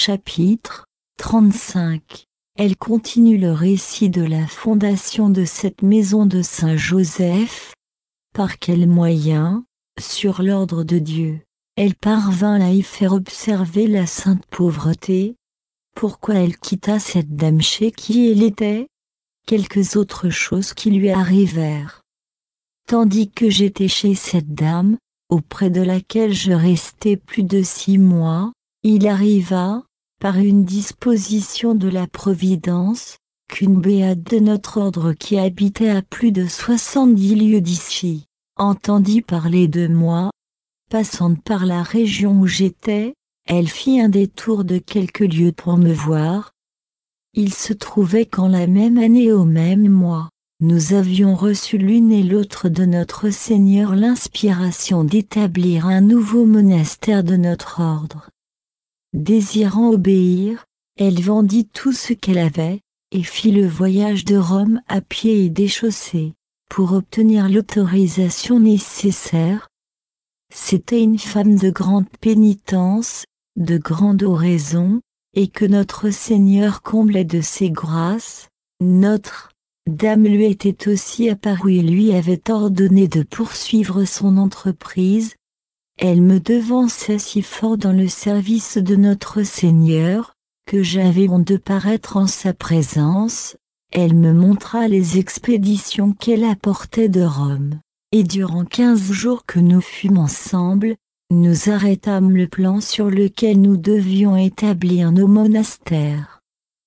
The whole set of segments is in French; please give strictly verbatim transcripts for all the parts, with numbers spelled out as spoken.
Chapitre trente-cinq. Elle continue le récit de la fondation de cette maison de Saint Joseph. Par quel moyen, sur l'ordre de Dieu, elle parvint à y faire observer la sainte pauvreté? Pourquoi elle quitta cette dame chez qui elle était? Quelques autres choses qui lui arrivèrent. Tandis que j'étais chez cette dame, auprès de laquelle je restai plus de six mois, il arriva, par une disposition de la Providence, qu'une béate de notre ordre qui habitait à plus de soixante-dix lieues d'ici, entendit parler de moi. Passant par la région où j'étais, elle fit un détour de quelques lieues pour me voir. Il se trouvait qu'en la même année au même mois, nous avions reçu l'une et l'autre de notre Seigneur l'inspiration d'établir un nouveau monastère de notre ordre. Désirant obéir, elle vendit tout ce qu'elle avait, et fit le voyage de Rome à pied et déchaussée, pour obtenir l'autorisation nécessaire. C'était une femme de grande pénitence, de grande oraison, et que notre Seigneur comblait de ses grâces. Notre Dame lui était aussi apparue et lui avait ordonné de poursuivre son entreprise. Elle me devançait si fort dans le service de notre Seigneur, que j'avais honte de paraître en sa présence. Elle me montra les expéditions qu'elle apportait de Rome, et durant quinze jours que nous fûmes ensemble, nous arrêtâmes le plan sur lequel nous devions établir nos monastères.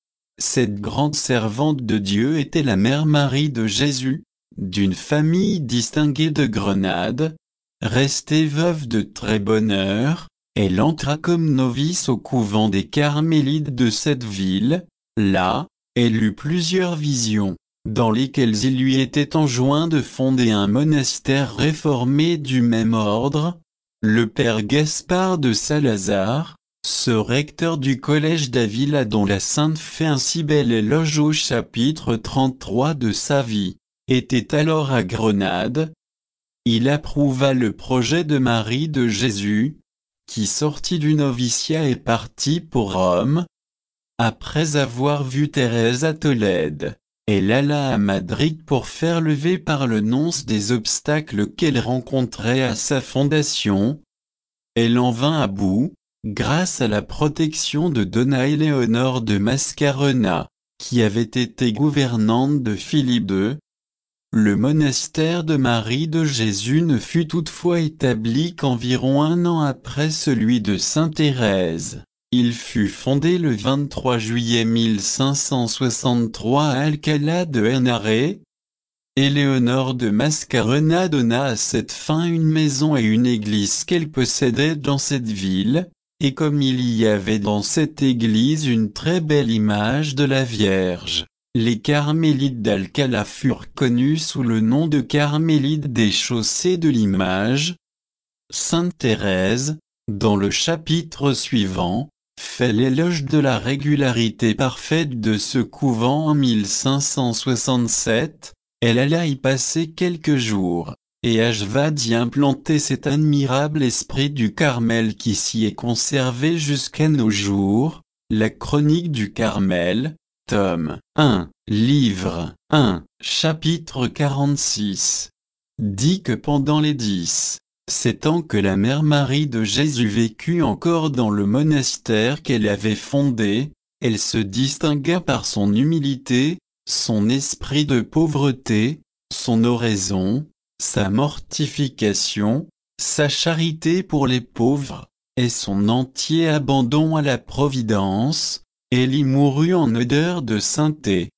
Cette grande servante de Dieu était la mère Marie de Jésus, d'une famille distinguée de Grenade. Restée veuve de très bonne heure, elle entra comme novice au couvent des Carmélites de cette ville. Là, elle eut plusieurs visions, dans lesquelles il lui était enjoint de fonder un monastère réformé du même ordre. Le père Gaspard de Salazar, ce recteur du collège d'Avila dont la sainte fait un si bel éloge au chapitre trente-trois de sa vie, était alors à Grenade. Il approuva le projet de Marie de Jésus, qui sortit du noviciat et partit pour Rome. Après avoir vu Thérèse à Tolède, elle alla à Madrid pour faire lever par le nonce des obstacles qu'elle rencontrait à sa fondation. Elle en vint à bout, grâce à la protection de Donna Éléonore de Mascarena, qui avait été gouvernante de Philippe deux. Le monastère de Marie de Jésus ne fut toutefois établi qu'environ un an après celui de Sainte Thérèse. Il fut fondé le vingt-trois juillet mille cinq cent soixante-trois à Alcalá de Henares. Éléonore de Mascarena donna à cette fin une maison et une église qu'elle possédait dans cette ville, et comme il y avait dans cette église une très belle image de la Vierge, les Carmélites d'Alcalá furent connus sous le nom de Carmélites des chaussées de l'image. Sainte Thérèse, dans le chapitre suivant, fait l'éloge de la régularité parfaite de ce couvent en mille cinq cent soixante-sept. Elle alla y passer quelques jours, et acheva d'y implanter cet admirable esprit du Carmel qui s'y est conservé jusqu'à nos jours. La chronique du Carmel, tome un, livre un, chapitre quarante-six, dit que pendant les dix, sept ans que la mère Marie de Jésus vécut encore dans le monastère qu'elle avait fondé, elle se distingua par son humilité, son esprit de pauvreté, son oraison, sa mortification, sa charité pour les pauvres, et son entier abandon à la Providence. Elle y mourut en odeur de sainteté.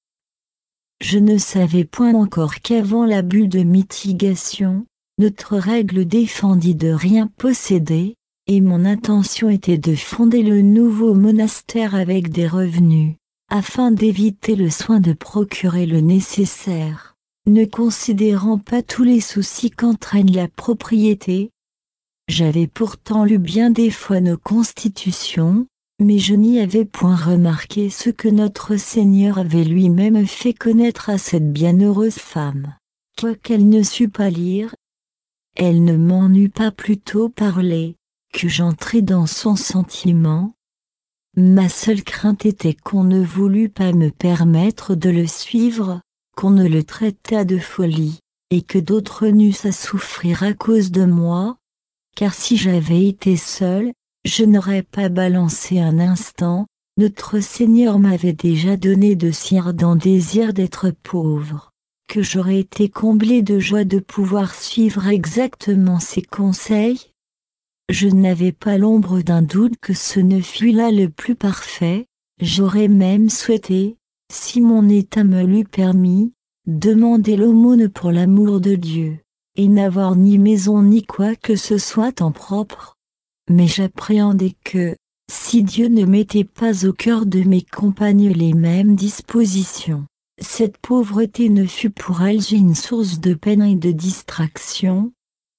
Je ne savais point encore qu'avant la bulle de mitigation, notre règle défendit de rien posséder, et mon intention était de fonder le nouveau monastère avec des revenus, afin d'éviter le soin de procurer le nécessaire, ne considérant pas tous les soucis qu'entraîne la propriété. J'avais pourtant lu bien des fois nos constitutions, mais je n'y avais point remarqué ce que notre Seigneur avait lui-même fait connaître à cette bienheureuse femme. Quoiqu'elle ne sût pas lire, elle ne m'en eût pas plutôt parlé, que j'entrai dans son sentiment. Ma seule crainte était qu'on ne voulût pas me permettre de le suivre, qu'on ne le traitât de folie, et que d'autres n'eussent à souffrir à cause de moi, car si j'avais été seule, je n'aurais pas balancé un instant. Notre Seigneur m'avait déjà donné de si ardents désirs d'être pauvre, que j'aurais été comblée de joie de pouvoir suivre exactement ses conseils. Je n'avais pas l'ombre d'un doute que ce ne fût là le plus parfait. J'aurais même souhaité, si mon état me l'eût permis, demander l'aumône pour l'amour de Dieu, et n'avoir ni maison ni quoi que ce soit en propre. Mais j'appréhendais que, si Dieu ne mettait pas au cœur de mes compagnes les mêmes dispositions, cette pauvreté ne fût pour elles une source de peine et de distraction.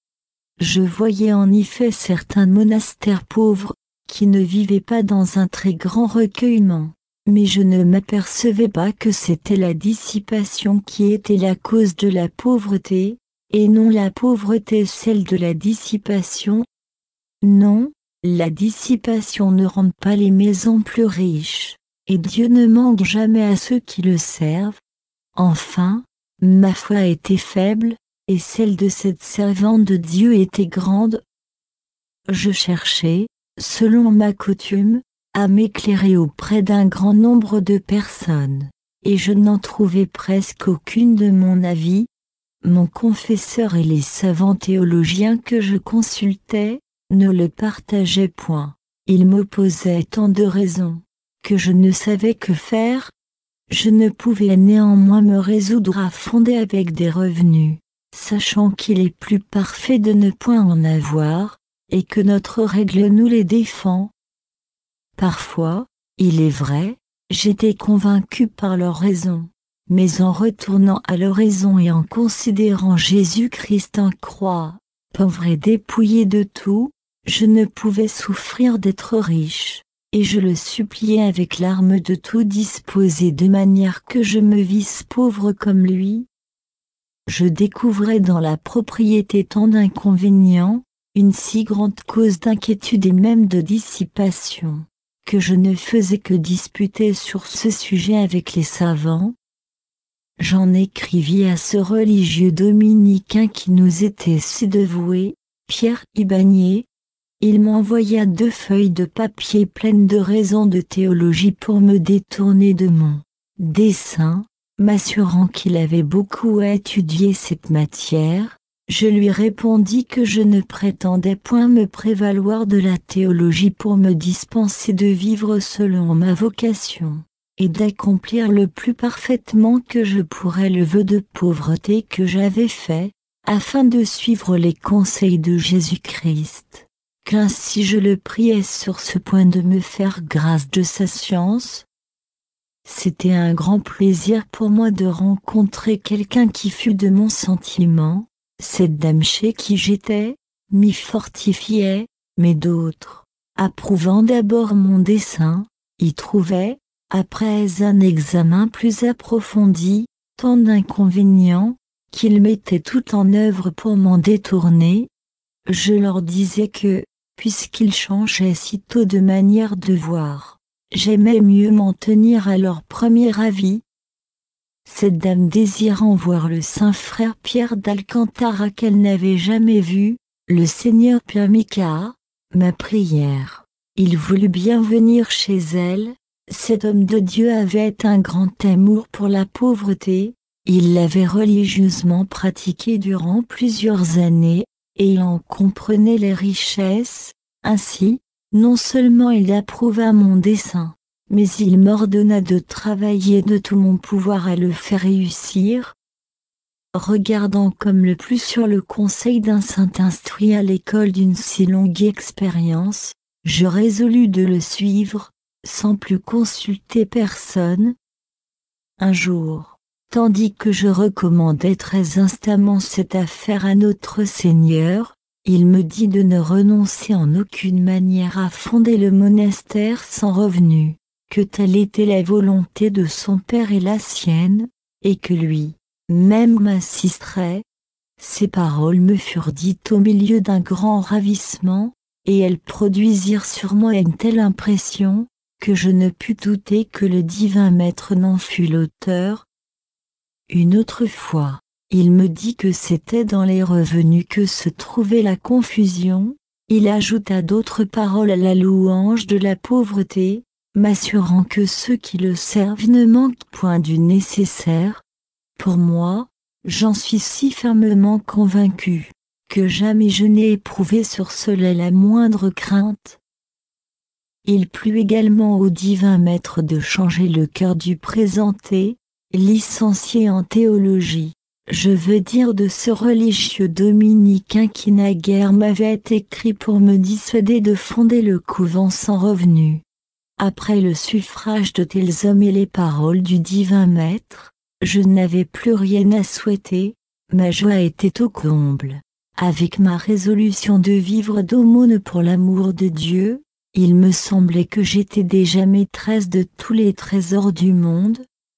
Je voyais en effet certains monastères pauvres, qui ne vivaient pas dans un très grand recueillement, mais je ne m'apercevais pas que c'était la dissipation qui était la cause de la pauvreté, et non la pauvreté celle de la dissipation. Non, la dissipation ne rend pas les maisons plus riches, et Dieu ne manque jamais à ceux qui le servent. Enfin, ma foi était faible, et celle de cette servante de Dieu était grande. Je cherchais, selon ma coutume, à m'éclairer auprès d'un grand nombre de personnes, et je n'en trouvais presque aucune de mon avis. Mon confesseur et les savants théologiens que je consultais ne le partageaient point. Ils m'opposaient tant de raisons, que je ne savais que faire. Je ne pouvais néanmoins me résoudre à fonder avec des revenus, sachant qu'il est plus parfait de ne point en avoir, et que notre règle nous les défend. Parfois, il est vrai, j'étais convaincu par leurs raisons, mais en retournant à leur raison et en considérant Jésus-Christ en croix, pauvre et dépouillé de tout, je ne pouvais souffrir d'être riche, et je le suppliais avec larmes de tout disposer de manière que je me visse pauvre comme lui. Je découvrais dans la propriété tant d'inconvénients, une si grande cause d'inquiétude et même de dissipation, que je ne faisais que disputer sur ce sujet avec les savants. J'en écrivis à ce religieux dominicain qui nous était si dévoué, Pierre Ibagné. Il m'envoya deux feuilles de papier pleines de raisons de théologie pour me détourner de mon dessein, m'assurant qu'il avait beaucoup étudié cette matière. Je lui répondis que je ne prétendais point me prévaloir de la théologie pour me dispenser de vivre selon ma vocation, et d'accomplir le plus parfaitement que je pourrais le vœu de pauvreté que j'avais fait, afin de suivre les conseils de Jésus-Christ. Qu'ainsi je le priais sur ce point de me faire grâce de sa science. C'était un grand plaisir pour moi de rencontrer quelqu'un qui fût de mon sentiment. Cette dame chez qui j'étais, m'y fortifiait, mais d'autres, approuvant d'abord mon dessein, y trouvaient, après un examen plus approfondi, tant d'inconvénients, qu'ils mettaient tout en œuvre pour m'en détourner. Je leur disais que, puisqu'ils changeaient sitôt de manière de voir, j'aimais mieux m'en tenir à leur premier avis. Cette dame désirant voir le saint frère Pierre d'Alcantara qu'elle n'avait jamais vu, le Seigneur permit qu'à ma prière, il voulut bien venir chez elle. Cet homme de Dieu avait un grand amour pour la pauvreté, il l'avait religieusement pratiquée durant plusieurs années, et il en comprenait les richesses. Ainsi, non seulement il approuva mon dessein, mais il m'ordonna de travailler de tout mon pouvoir à le faire réussir. Regardant comme le plus sur le conseil d'un saint instruit à l'école d'une si longue expérience, je résolus de le suivre, sans plus consulter personne. Un jour, tandis que je recommandais très instamment cette affaire à notre Seigneur, il me dit de ne renoncer en aucune manière à fonder le monastère sans revenu, que telle était la volonté de son père et la sienne, et que lui, même m'assisterait. Ces paroles me furent dites au milieu d'un grand ravissement, et elles produisirent sur moi une telle impression, que je ne pus douter que le divin maître n'en fût l'auteur. Une autre fois, il me dit que c'était dans les revenus que se trouvait la confusion. Il ajouta d'autres paroles à la louange de la pauvreté, m'assurant que ceux qui le servent ne manquent point du nécessaire. Pour moi, j'en suis si fermement convaincu, que jamais je n'ai éprouvé sur cela la moindre crainte. Il plut également au divin maître de changer le cœur du présenté, licencié en théologie, je veux dire de ce religieux dominicain qui naguère m'avait écrit pour me dissuader de fonder le couvent sans revenu. Après le suffrage de tels hommes et les paroles du divin maître, je n'avais plus rien à souhaiter, ma joie était au comble. Avec ma résolution de vivre d'aumône pour l'amour de Dieu, il me semblait que j'étais déjà maîtresse de tous les trésors du monde.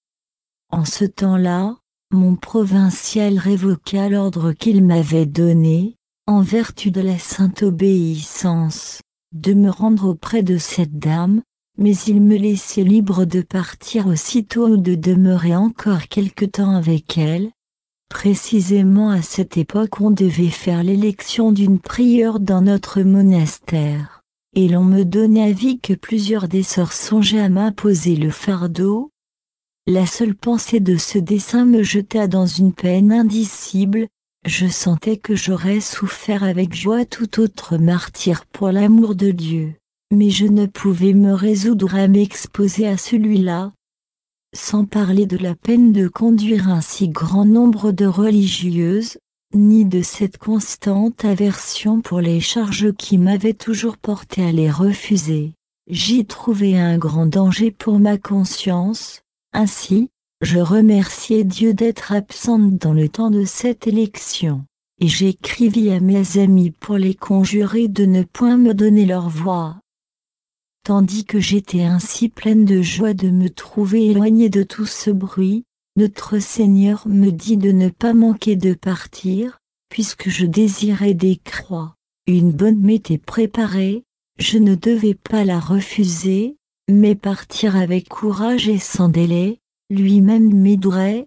En ce temps-là, mon provincial révoqua l'ordre qu'il m'avait donné, en vertu de la sainte obéissance, de me rendre auprès de cette dame, mais il me laissait libre de partir aussitôt ou de demeurer encore quelque temps avec elle. Précisément à cette époque on devait faire l'élection d'une prieure dans notre monastère, et l'on me donnait avis que plusieurs des sœurs songeaient à m'imposer le fardeau. La seule pensée de ce dessein me jeta dans une peine indicible, je sentais que j'aurais souffert avec joie tout autre martyre pour l'amour de Dieu, mais je ne pouvais me résoudre à m'exposer à celui-là. Sans parler de la peine de conduire un si grand nombre de religieuses, ni de cette constante aversion pour les charges qui m'avait toujours porté à les refuser, j'y trouvais un grand danger pour ma conscience. Ainsi, je remerciai Dieu d'être absente dans le temps de cette élection, et j'écrivis à mes amis pour les conjurer de ne point me donner leur voix. Tandis que j'étais ainsi pleine de joie de me trouver éloignée de tout ce bruit, notre Seigneur me dit de ne pas manquer de partir, puisque je désirais des croix. Une bonne m'était préparée, je ne devais pas la refuser, mais partir avec courage et sans délai, lui-même m'aiderait.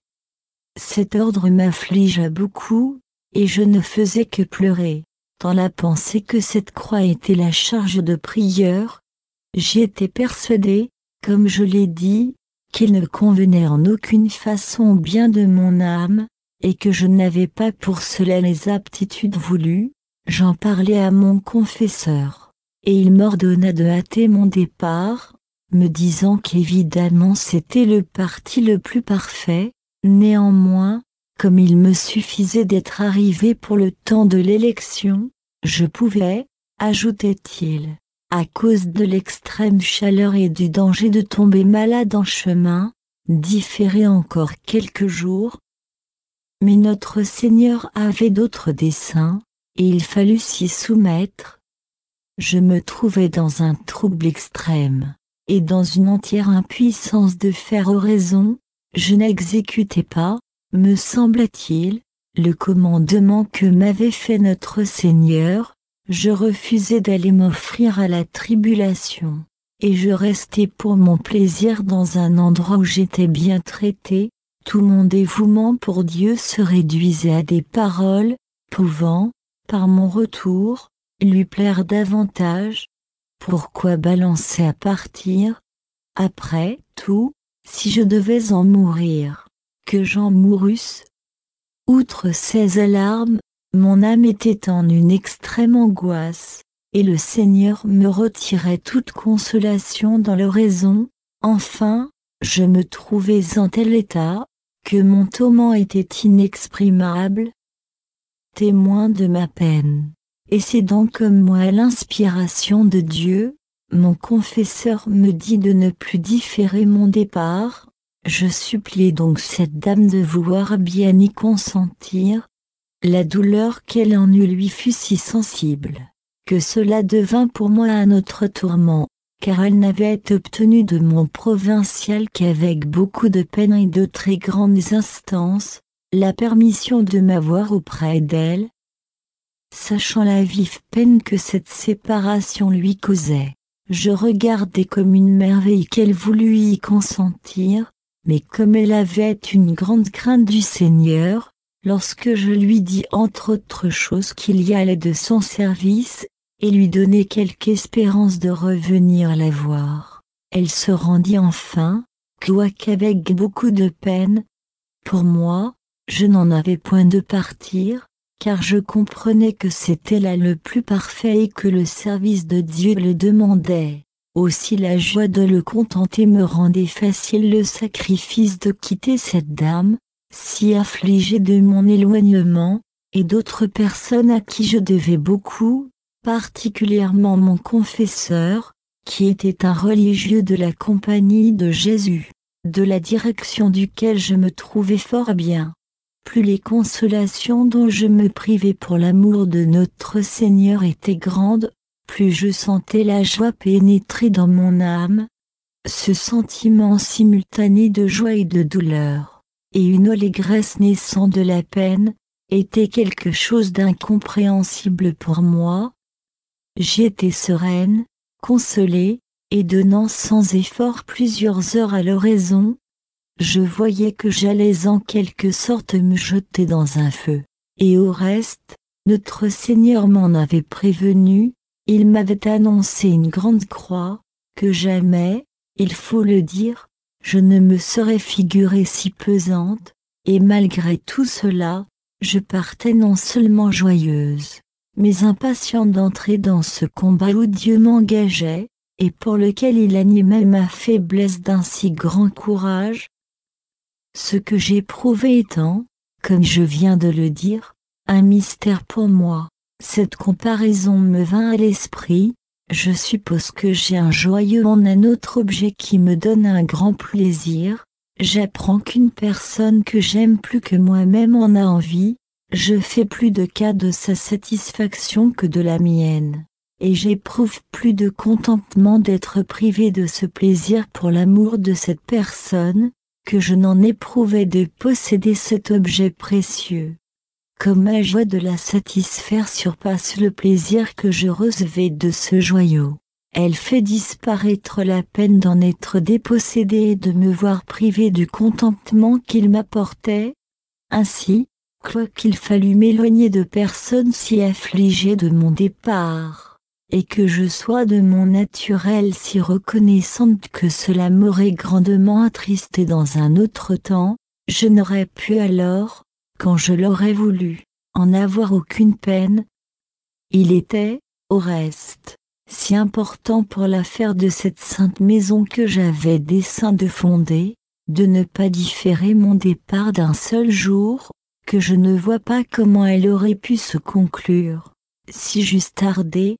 Cet ordre m'affligea beaucoup, et je ne faisais que pleurer, dans la pensée que cette croix était la charge de prieur. J'y étais persuadée, comme je l'ai dit, qu'il ne convenait en aucune façon au bien de mon âme, et que je n'avais pas pour cela les aptitudes voulues. J'en parlai à mon confesseur, et il m'ordonna de hâter mon départ, me disant qu'évidemment c'était le parti le plus parfait. Néanmoins, comme il me suffisait d'être arrivé pour le temps de l'élection, je pouvais, ajoutait-il, à cause de l'extrême chaleur et du danger de tomber malade en chemin, différer encore quelques jours. Mais notre Seigneur avait d'autres desseins, et il fallut s'y soumettre. Je me trouvais dans un trouble extrême, et dans une entière impuissance de faire oraison. Je n'exécutais pas, me semble-t-il, le commandement que m'avait fait notre Seigneur. Je refusais d'aller m'offrir à la tribulation, et je restais pour mon plaisir dans un endroit où j'étais bien traité. Tout mon dévouement pour Dieu se réduisait à des paroles, pouvant, par mon retour, lui plaire davantage. Pourquoi balancer à partir? Après tout, si je devais en mourir, que j'en mourusse. Outre ces alarmes, mon âme était en une extrême angoisse, et le Seigneur me retirait toute consolation dans l'oraison. Enfin, je me trouvais en tel état, que mon tourment était inexprimable. Témoin de ma peine, et c'est donc comme moi l'inspiration de Dieu, mon confesseur me dit de ne plus différer mon départ. Je suppliai donc cette dame de vouloir bien y consentir. La douleur qu'elle en eut lui fut si sensible, que cela devint pour moi un autre tourment, car elle n'avait obtenu de mon provincial qu'avec beaucoup de peine et de très grandes instances, la permission de m'avoir auprès d'elle. Sachant la vive peine que cette séparation lui causait, Je regardais comme une merveille qu'elle voulut y consentir, mais comme elle avait une grande crainte du Seigneur, lorsque je lui dis entre autres choses qu'il y allait de son service, et lui donner quelque espérance de revenir la voir, elle se rendit enfin, quoiqu'avec beaucoup de peine. Pour moi, je n'en avais point de partir, car je comprenais que c'était là le plus parfait et que le service de Dieu le demandait. Aussi la joie de le contenter me rendait facile le sacrifice de quitter cette dame, si affligée de mon éloignement, et d'autres personnes à qui je devais beaucoup, particulièrement mon confesseur, qui était un religieux de la Compagnie de Jésus, de la direction duquel je me trouvais fort bien. Plus les consolations dont je me privais pour l'amour de notre Seigneur étaient grandes, plus je sentais la joie pénétrer dans mon âme, ce sentiment simultané de joie et de douleur, et une allégresse naissant de la peine, était quelque chose d'incompréhensible pour moi. J'étais sereine, consolée, et donnant sans effort plusieurs heures à l'oraison. Je voyais que j'allais en quelque sorte me jeter dans un feu, et au reste, notre Seigneur m'en avait prévenu, il m'avait annoncé une grande croix, que jamais, il faut le dire, je ne me serais figurée si pesante, et malgré tout cela, je partais non seulement joyeuse, mais impatiente d'entrer dans ce combat où Dieu m'engageait, et pour lequel il animait ma faiblesse d'un si grand courage. Ce que j'éprouvais étant, comme je viens de le dire, un mystère pour moi. Cette comparaison me vint à l'esprit, je suppose que j'ai un joyeux en un autre objet qui me donne un grand plaisir, j'apprends qu'une personne que j'aime plus que moi-même en a envie, je fais plus de cas de sa satisfaction que de la mienne, et j'éprouve plus de contentement d'être privé de ce plaisir pour l'amour de cette personne, que je n'en éprouvais de posséder cet objet précieux. Comme ma joie de la satisfaire surpasse le plaisir que je recevais de ce joyau, elle fait disparaître la peine d'en être dépossédée et de me voir privé du contentement qu'il m'apportait. Ainsi, quoiqu'il fallût m'éloigner de personnes si affligées de mon départ, et que je sois de mon naturel si reconnaissante que cela m'aurait grandement attristée dans un autre temps, je n'aurais pu alors, quand je l'aurais voulu, en avoir aucune peine. Il était, au reste, si important pour l'affaire de cette sainte maison que j'avais dessein de fonder, de ne pas différer mon départ d'un seul jour, que je ne vois pas comment elle aurait pu se conclure, si j'eusse tardé.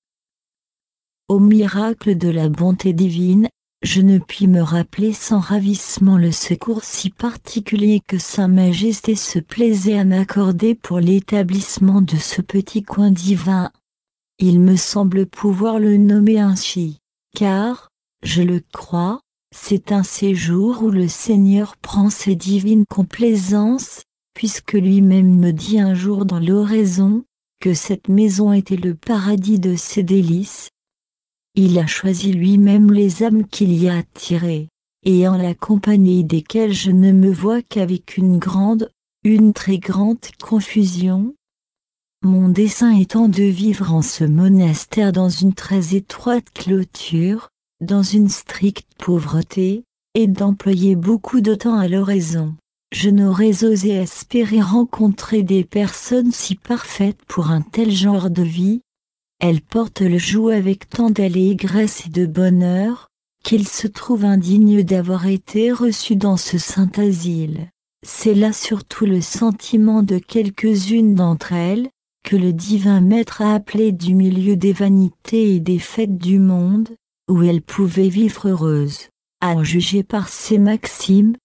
Au miracle de la bonté divine, je ne puis me rappeler sans ravissement le secours si particulier que Sa Majesté se plaisait à m'accorder pour l'établissement de ce petit coin divin. Il me semble pouvoir le nommer ainsi, car, je le crois, c'est un séjour où le Seigneur prend ses divines complaisances, puisque lui-même me dit un jour dans l'oraison, que cette maison était le paradis de ses délices. Il a choisi lui-même les âmes qu'il y a attirées, et en la compagnie desquelles je ne me vois qu'avec une grande, une très grande confusion. Mon dessein étant de vivre en ce monastère dans une très étroite clôture, dans une stricte pauvreté, et d'employer beaucoup de temps à l'oraison. Je n'aurais osé espérer rencontrer des personnes si parfaites pour un tel genre de vie. Elles portent le joug avec tant d'allégresse et de bonheur, qu'il se trouve indigne d'avoir été reçu dans ce saint asile. C'est là surtout le sentiment de quelques-unes d'entre elles, que le divin maître a appelé du milieu des vanités et des fêtes du monde, où elles pouvaient vivre heureuses, à en juger par ces maximes.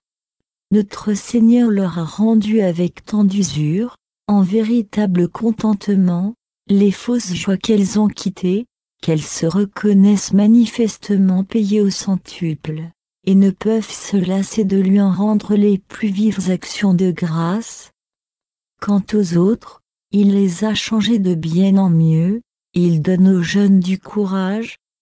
Notre Seigneur leur a rendu avec tant d'usure, en véritable contentement, les fausses joies qu'elles ont quittées, qu'elles se reconnaissent manifestement payées au centuple, et ne peuvent se lasser de lui en rendre les plus vives actions de grâce. Quant aux autres, il les a changées de bien en mieux, il donne aux jeunes du courage,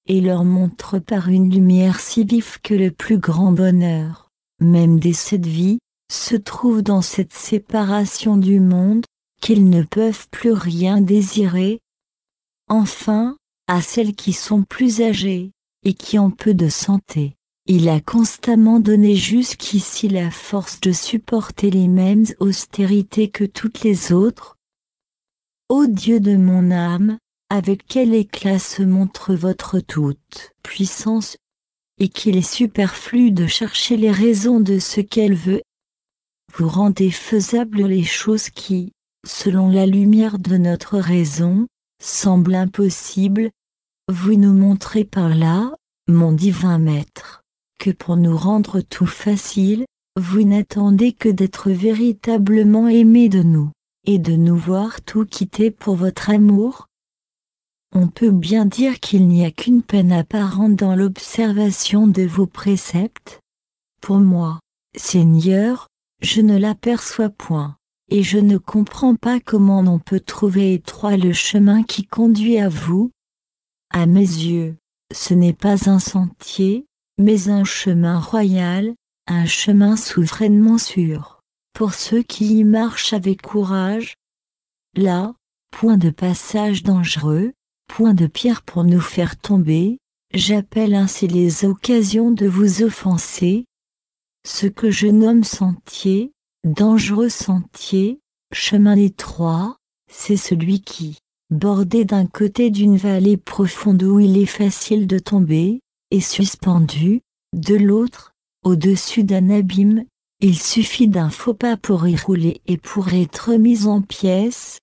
et leur montre par une lumière si vive que le plus grand bonheur, même dès cette vie, se trouve dans cette séparation du monde, qu'ils ne peuvent plus rien désirer. Enfin, à celles qui sont plus âgées, et qui ont peu de santé, il a constamment donné jusqu'ici la force de supporter les mêmes austérités que toutes les autres. Ô Dieu de mon âme, avec quel éclat se montre votre toute puissance, et qu'il est superflu de chercher les raisons de ce qu'elle veut. Vous rendez faisables les choses qui, selon la lumière de notre raison, semblent impossibles. Vous nous montrez par là, mon divin Maître, que pour nous rendre tout facile, vous n'attendez que d'être véritablement aimés de nous, et de nous voir tout quitter pour votre amour. On peut bien dire qu'il n'y a qu'une peine apparente dans l'observation de vos préceptes. Pour moi, Seigneur, je ne l'aperçois point, et je ne comprends pas comment on peut trouver étroit le chemin qui conduit à vous. À mes yeux, ce n'est pas un sentier, mais un chemin royal, un chemin souverainement sûr, pour ceux qui y marchent avec courage. Là, point de passage dangereux, point de pierre pour nous faire tomber, j'appelle ainsi les occasions de vous offenser. Ce que je nomme sentier, dangereux sentier, chemin étroit, c'est celui qui, bordé d'un côté d'une vallée profonde où il est facile de tomber, et suspendu, de l'autre, au-dessus d'un abîme, il suffit d'un faux pas pour y rouler et pour être mis en pièces.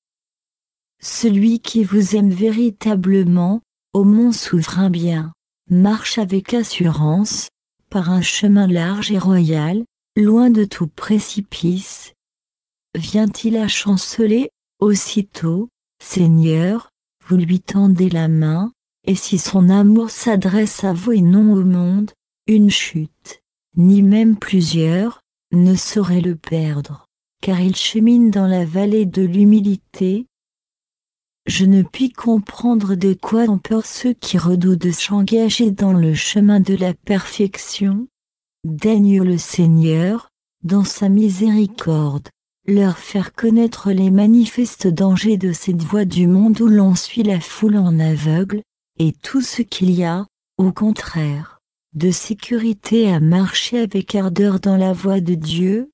Celui qui vous aime véritablement, ô mon souverain bien, marche avec assurance, par un chemin large et royal, loin de tout précipice. Vient-il à chanceler, aussitôt, Seigneur, vous lui tendez la main, et si son amour s'adresse à vous et non au monde, une chute, ni même plusieurs, ne saurait le perdre, car il chemine dans la vallée de l'humilité. Je ne puis comprendre de quoi ont peur ceux qui redoutent de s'engager dans le chemin de la perfection. Daigne le Seigneur, dans sa miséricorde, leur faire connaître les manifestes dangers de cette voie du monde où l'on suit la foule en aveugle, et tout ce qu'il y a, au contraire, de sécurité à marcher avec ardeur dans la voie de Dieu.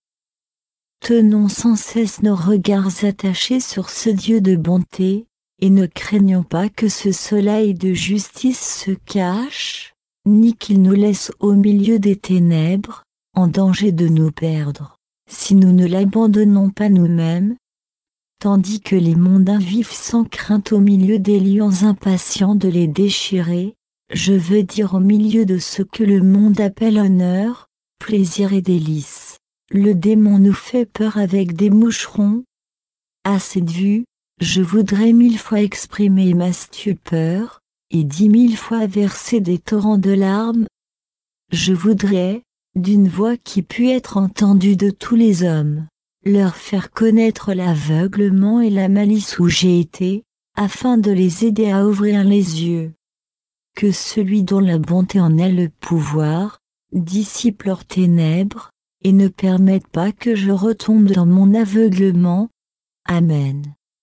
Tenons sans cesse nos regards attachés sur ce Dieu de bonté, et ne craignons pas que ce soleil de justice se cache, ni qu'il nous laisse au milieu des ténèbres, en danger de nous perdre, si nous ne l'abandonnons pas nous-mêmes. Tandis que les mondains vivent sans crainte au milieu des lions impatients de les déchirer, je veux dire au milieu de ce que le monde appelle honneur, plaisir et délices, le démon nous fait peur avec des moucherons. À cette vue, je voudrais mille fois exprimer ma stupeur, et dix mille fois verser des torrents de larmes. Je voudrais, d'une voix qui pût être entendue de tous les hommes, leur faire connaître l'aveuglement et la malice où j'ai été, afin de les aider à ouvrir les yeux. Que celui dont la bonté en a le pouvoir, dissipe leurs ténèbres, et ne permette pas que je retombe dans mon aveuglement. Amen.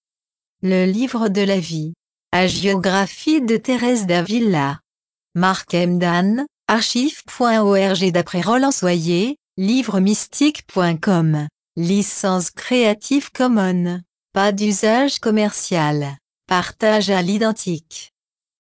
Le livre de la vie. Hagiographie de Thérèse d'Avila. Marc Emdan, archive point org d'après Roland Soyer, livre mystique point com. Licence Creative Commons. Pas d'usage commercial. Partage à l'identique.